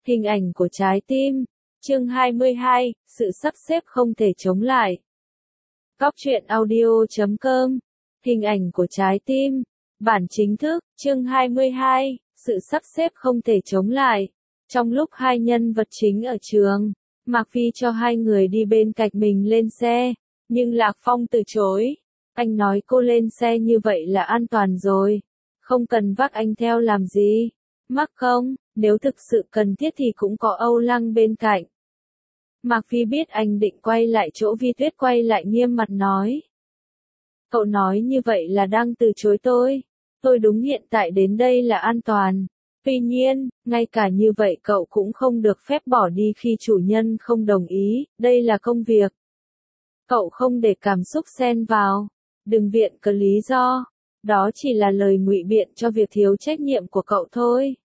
Hình ảnh của trái tim. Chương 22, sự sắp xếp không thể chống lại. Góc truyện audio.com. Hình ảnh của trái tim. Bản chính thức, chương 22, sự sắp xếp không thể chống lại. Trong lúc hai nhân vật chính ở trường, Mạc Phi cho hai người đi bên cạnh mình lên xe, nhưng Lạc Phong từ chối. Anh nói cô lên xe như vậy là an toàn rồi, không cần vác anh theo làm gì. Mắc không, nếu thực sự cần thiết thì cũng có Âu Lăng bên cạnh. Mạc Phi biết anh định quay lại chỗ Vi Tuyết, quay lại nghiêm mặt nói. Cậu nói như vậy là đang từ chối tôi. Tôi đúng hiện tại đến đây là an toàn. Tuy nhiên, ngay cả như vậy cậu cũng không được phép bỏ đi khi chủ nhân không đồng ý, đây là công việc. Cậu không để cảm xúc xen vào. Đừng viện cớ lý do. Đó chỉ là lời ngụy biện cho việc thiếu trách nhiệm của cậu thôi.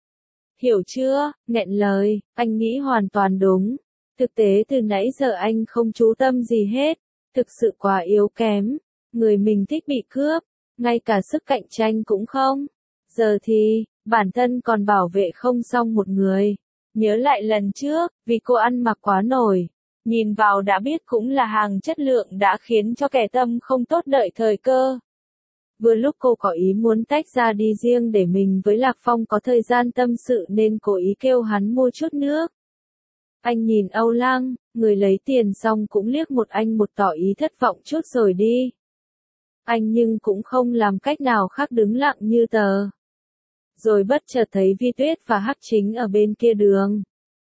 Hiểu chưa? Nghẹn lời, anh nghĩ hoàn toàn đúng. Thực tế từ nãy giờ anh không chú tâm gì hết. Thực sự quá yếu kém. Người mình thích bị cướp. Ngay cả sức cạnh tranh cũng không. Giờ thì, bản thân còn bảo vệ không xong một người. Nhớ lại lần trước, vì cô ăn mặc quá nổi. Nhìn vào đã biết cũng là hàng chất lượng đã khiến cho kẻ tâm không tốt đợi thời cơ. Vừa lúc cô có ý muốn tách ra đi riêng để mình với Lạc Phong có thời gian tâm sự nên cố ý kêu hắn mua chút nước. Anh nhìn Âu Lăng, người lấy tiền xong cũng liếc một anh một tỏ ý thất vọng chút rồi đi. Anh nhưng cũng không làm cách nào khác đứng lặng như tờ. Rồi bất chợt thấy Vi Tuyết và Hắc Chính ở bên kia đường.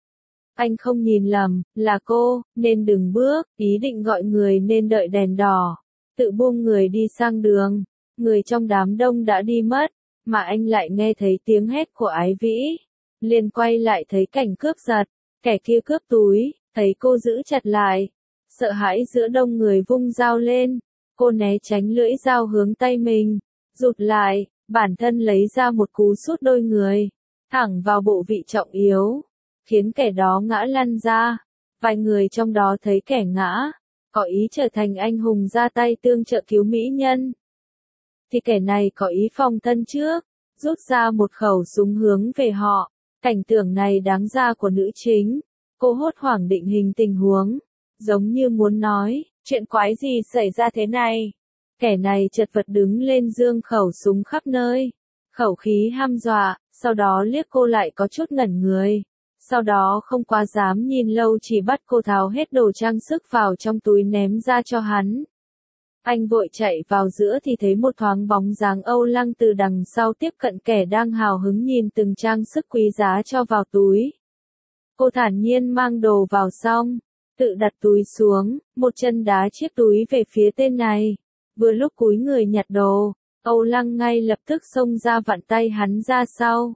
Anh không nhìn lầm, là cô, nên đừng bước, ý định gọi người nên đợi đèn đỏ. Tự buông người đi sang đường. Người trong đám đông đã đi mất, mà anh lại nghe thấy tiếng hét của Ái Vĩ. Liền quay lại thấy cảnh cướp giật, kẻ kia cướp túi, thấy cô giữ chặt lại. Sợ hãi giữa đông người vung dao lên, cô né tránh lưỡi dao hướng tay mình, rụt lại, bản thân lấy ra một cú sút đôi người, thẳng vào bộ vị trọng yếu, khiến kẻ đó ngã lăn ra. Vài người trong đó thấy kẻ ngã, có ý trở thành anh hùng ra tay tương trợ cứu mỹ nhân. Thì kẻ này có ý phòng thân trước, rút ra một khẩu súng hướng về họ. Cảnh tượng này đáng ra của nữ chính. Cô hốt hoảng định hình tình huống, giống như muốn nói, chuyện quái gì xảy ra thế này. Kẻ này chật vật đứng lên giương khẩu súng khắp nơi, khẩu khí hăm dọa, sau đó liếc cô lại có chút ngẩn người. Sau đó không quá dám nhìn lâu chỉ bắt cô tháo hết đồ trang sức vào trong túi ném ra cho hắn. Anh vội chạy vào giữa thì thấy một thoáng bóng dáng Âu Lăng từ đằng sau tiếp cận kẻ đang hào hứng nhìn từng trang sức quý giá cho vào túi. Cô thản nhiên mang đồ vào xong, tự đặt túi xuống, một chân đá chiếc túi về phía tên này. Vừa lúc cúi người nhặt đồ, Âu Lăng ngay lập tức xông ra vặn tay hắn ra sau.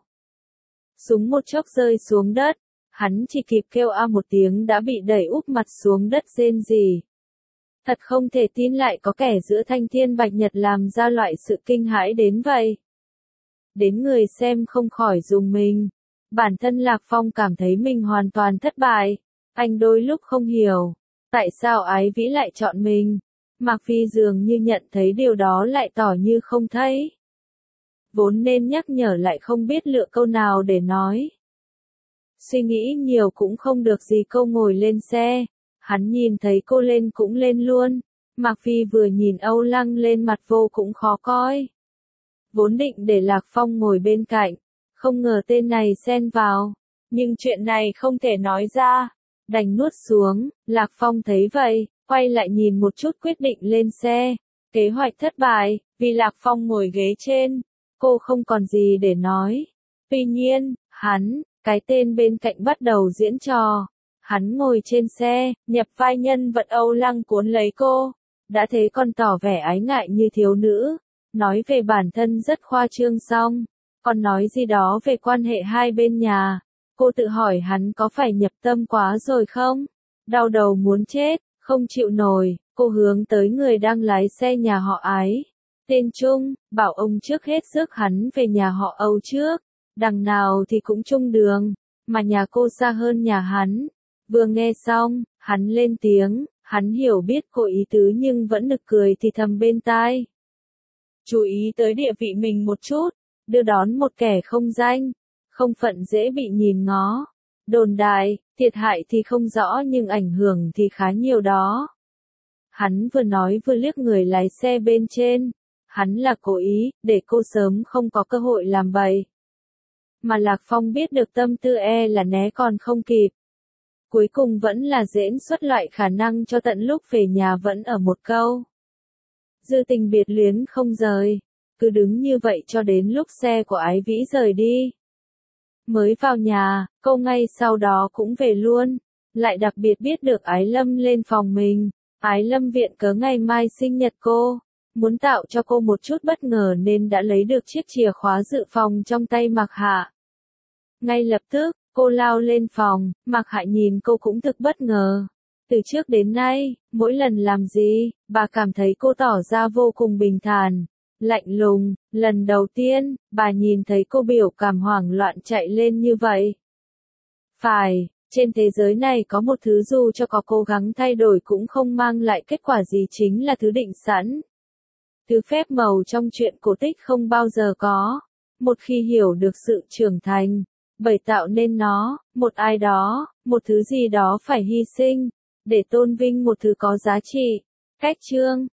Súng một chốc rơi xuống đất, hắn chỉ kịp kêu a một tiếng đã bị đẩy úp mặt xuống đất rên rỉ. Thật không thể tin lại có kẻ giữa thanh thiên bạch nhật làm ra loại sự kinh hãi đến vậy. Đến người xem không khỏi rùng mình. Bản thân Lạc Phong cảm thấy mình hoàn toàn thất bại. Anh đôi lúc không hiểu, tại sao Ái Vĩ lại chọn mình. Mạc Phi dường như nhận thấy điều đó lại tỏ như không thấy. Vốn nên nhắc nhở lại không biết lựa câu nào để nói. Suy nghĩ nhiều cũng không được gì, câu ngồi lên xe. Hắn nhìn thấy cô lên cũng lên luôn. Mạc Phi vừa nhìn Âu Lăng lên mặt vô cũng khó coi. Vốn định để Lạc Phong ngồi bên cạnh, không ngờ tên này xen vào. Nhưng chuyện này không thể nói ra, đành nuốt xuống. Lạc Phong thấy vậy, quay lại nhìn một chút quyết định lên xe. Kế hoạch thất bại, vì Lạc Phong ngồi ghế trên, cô không còn gì để nói. Tuy nhiên, cái tên bên cạnh bắt đầu diễn trò. Hắn ngồi trên xe, nhập vai nhân vật Âu Lăng cuốn lấy cô. Đã thế còn tỏ vẻ ái ngại như thiếu nữ. Nói về bản thân rất khoa trương xong. Còn nói gì đó về quan hệ hai bên nhà. Cô tự hỏi hắn có phải nhập tâm quá rồi không? Đau đầu muốn chết, không chịu nổi. Cô hướng tới người đang lái xe nhà họ Ái. Tên Trung, bảo ông trước hết rước hắn về nhà họ Âu trước. Đằng nào thì cũng chung đường, mà nhà cô xa hơn nhà hắn. Vừa nghe xong, hắn lên tiếng, hắn hiểu biết cô ý tứ nhưng vẫn nực cười thì thầm bên tai. Chú ý tới địa vị mình một chút, đưa đón một kẻ không danh, không phận dễ bị nhìn ngó. Đồn đại, thiệt hại thì không rõ nhưng ảnh hưởng thì khá nhiều đó. Hắn vừa nói vừa liếc người lái xe bên trên. Hắn là cố ý, để cô sớm không có cơ hội làm bậy. Mà Lạc Phong biết được tâm tư là né còn không kịp. Cuối cùng vẫn là diễn xuất loại khả năng cho tận lúc về nhà vẫn ở một câu. Dư tình biệt luyến không rời. Cứ đứng như vậy cho đến lúc xe của Ái Vĩ rời đi. Mới vào nhà, cô ngay sau đó cũng về luôn. Lại đặc biệt biết được Ái Lâm lên phòng mình. Ái Lâm viện cớ ngày mai sinh nhật cô. Muốn tạo cho cô một chút bất ngờ nên đã lấy được chiếc chìa khóa dự phòng trong tay Mạc Hạ. Ngay lập tức, cô lao lên phòng, Mạc Hạ nhìn cô cũng thực bất ngờ. Từ trước đến nay, mỗi lần làm gì, bà cảm thấy cô tỏ ra vô cùng bình thản, lạnh lùng. Lần đầu tiên, bà nhìn thấy cô biểu cảm hoảng loạn chạy lên như vậy. Phải, trên thế giới này có một thứ dù cho có cố gắng thay đổi cũng không mang lại kết quả gì chính là thứ định sẵn. Thứ phép màu trong chuyện cổ tích không bao giờ có. Một khi hiểu được sự trưởng thành, bởi tạo nên nó, một ai đó, một thứ gì đó phải hy sinh, để tôn vinh một thứ có giá trị. Cách chương